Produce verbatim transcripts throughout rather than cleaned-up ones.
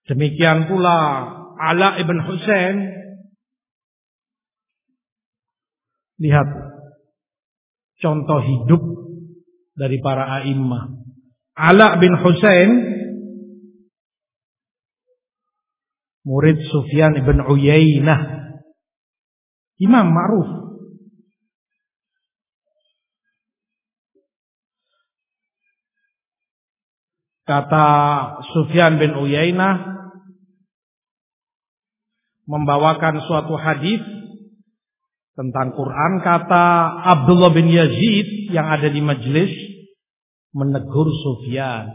Demikian pula Ala ibn Husain. Lihat contoh hidup dari para a'immah. Ala bin Husain murid Sufyan ibn Uyainah, imam ma'ruf. Kata Sufyan bin Uyainah membawakan suatu hadis tentang Quran, kata Abdullah bin Yazid yang ada di majelis menegur Sufyan.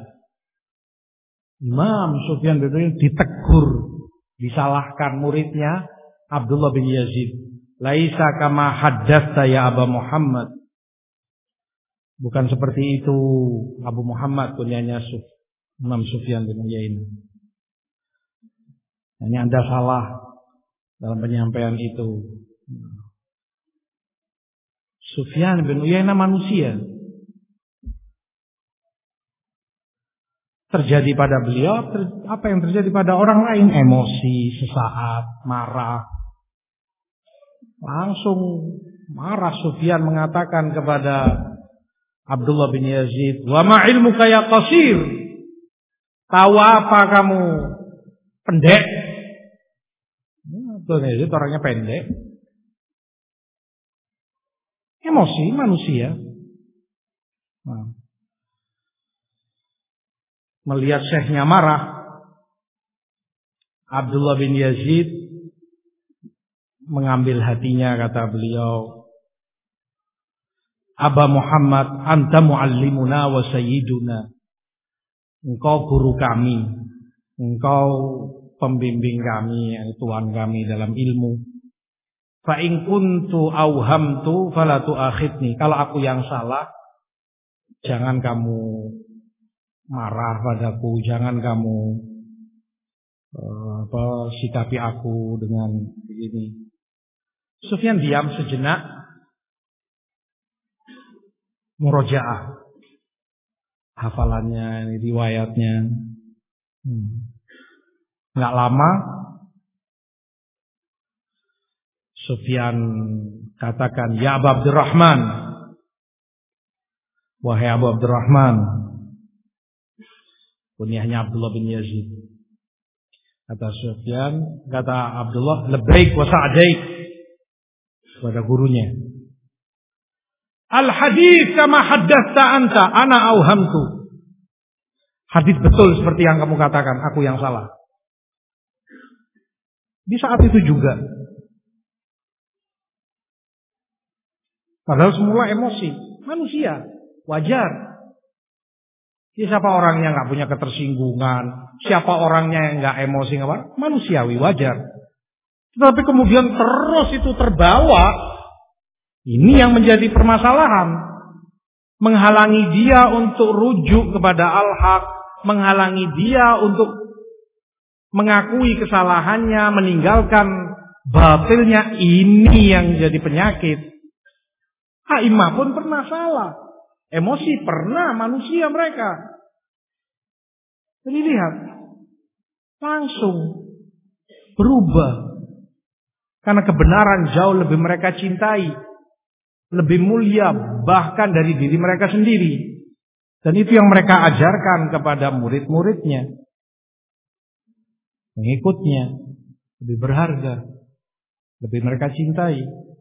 Imam Sufyan bin Uyainah ditegur, disalahkan muridnya Abdullah bin Yazid. Laisa kama haddatsa ya Aba Muhammad. Bukan seperti itu Abu Muhammad, kunyanya Imam Sufyan bin Uyainah. Ini Anda salah dalam penyampaian itu. Sufyan bin Uyainah manusia. Terjadi pada beliau apa yang terjadi pada orang lain, emosi sesaat, marah. Langsung marah Sufyan mengatakan kepada Abdullah bin Yazid, "Wa ma ilmuka ya qasir?" Tahu apa kamu, pendek? Abdullah bin Yazid orangnya pendek. Emosi manusia. Nah. Melihat syekhnya marah, Abdullah bin Yazid mengambil hatinya, kata beliau, Aba Muhammad, anta muallimuna wa sayyiduna. Engkau guru kami, engkau pembimbing kami, tuan kami dalam ilmu. Fa in kuntu auhamtu fala tu'akhidni. Kalau aku yang salah, jangan kamu marah padaku, jangan kamu uh, apa, sikapi aku dengan begini. Sufyan diam sejenak, murojaah hafalannya, riwayatnya. Hmm. Nggak lama Sufyan katakan, ya Abu Abdurrahman, wahai Abu Abdurrahman, kunyahnya Abdullah bin Yazid. Kata Sufyan, kata Abdullah, labbaik wa sa'daik, kepada gurunya. Al hadis kama haddatsa anta, ana auhamtu. Hadis betul seperti yang kamu katakan, aku yang salah. Di saat itu juga, padahal semula emosi, manusia, wajar. Siapa orangnya nggak punya ketersinggungan, siapa orangnya yang nggak emosi, nggak manusiawi, wajar. Tetapi kemudian terus itu terbawa, ini yang menjadi permasalahan, menghalangi dia untuk rujuk kepada al-haq, menghalangi dia untuk mengakui kesalahannya, meninggalkan batilnya. Ini yang jadi penyakit. A'imah pun pernah salah, emosi pernah, manusia mereka. Jadi lihat, langsung berubah. Karena kebenaran jauh lebih mereka cintai, lebih mulia bahkan dari diri mereka sendiri. Dan itu yang mereka ajarkan kepada murid-muridnya. Mengikutnya lebih berharga, lebih mereka cintai.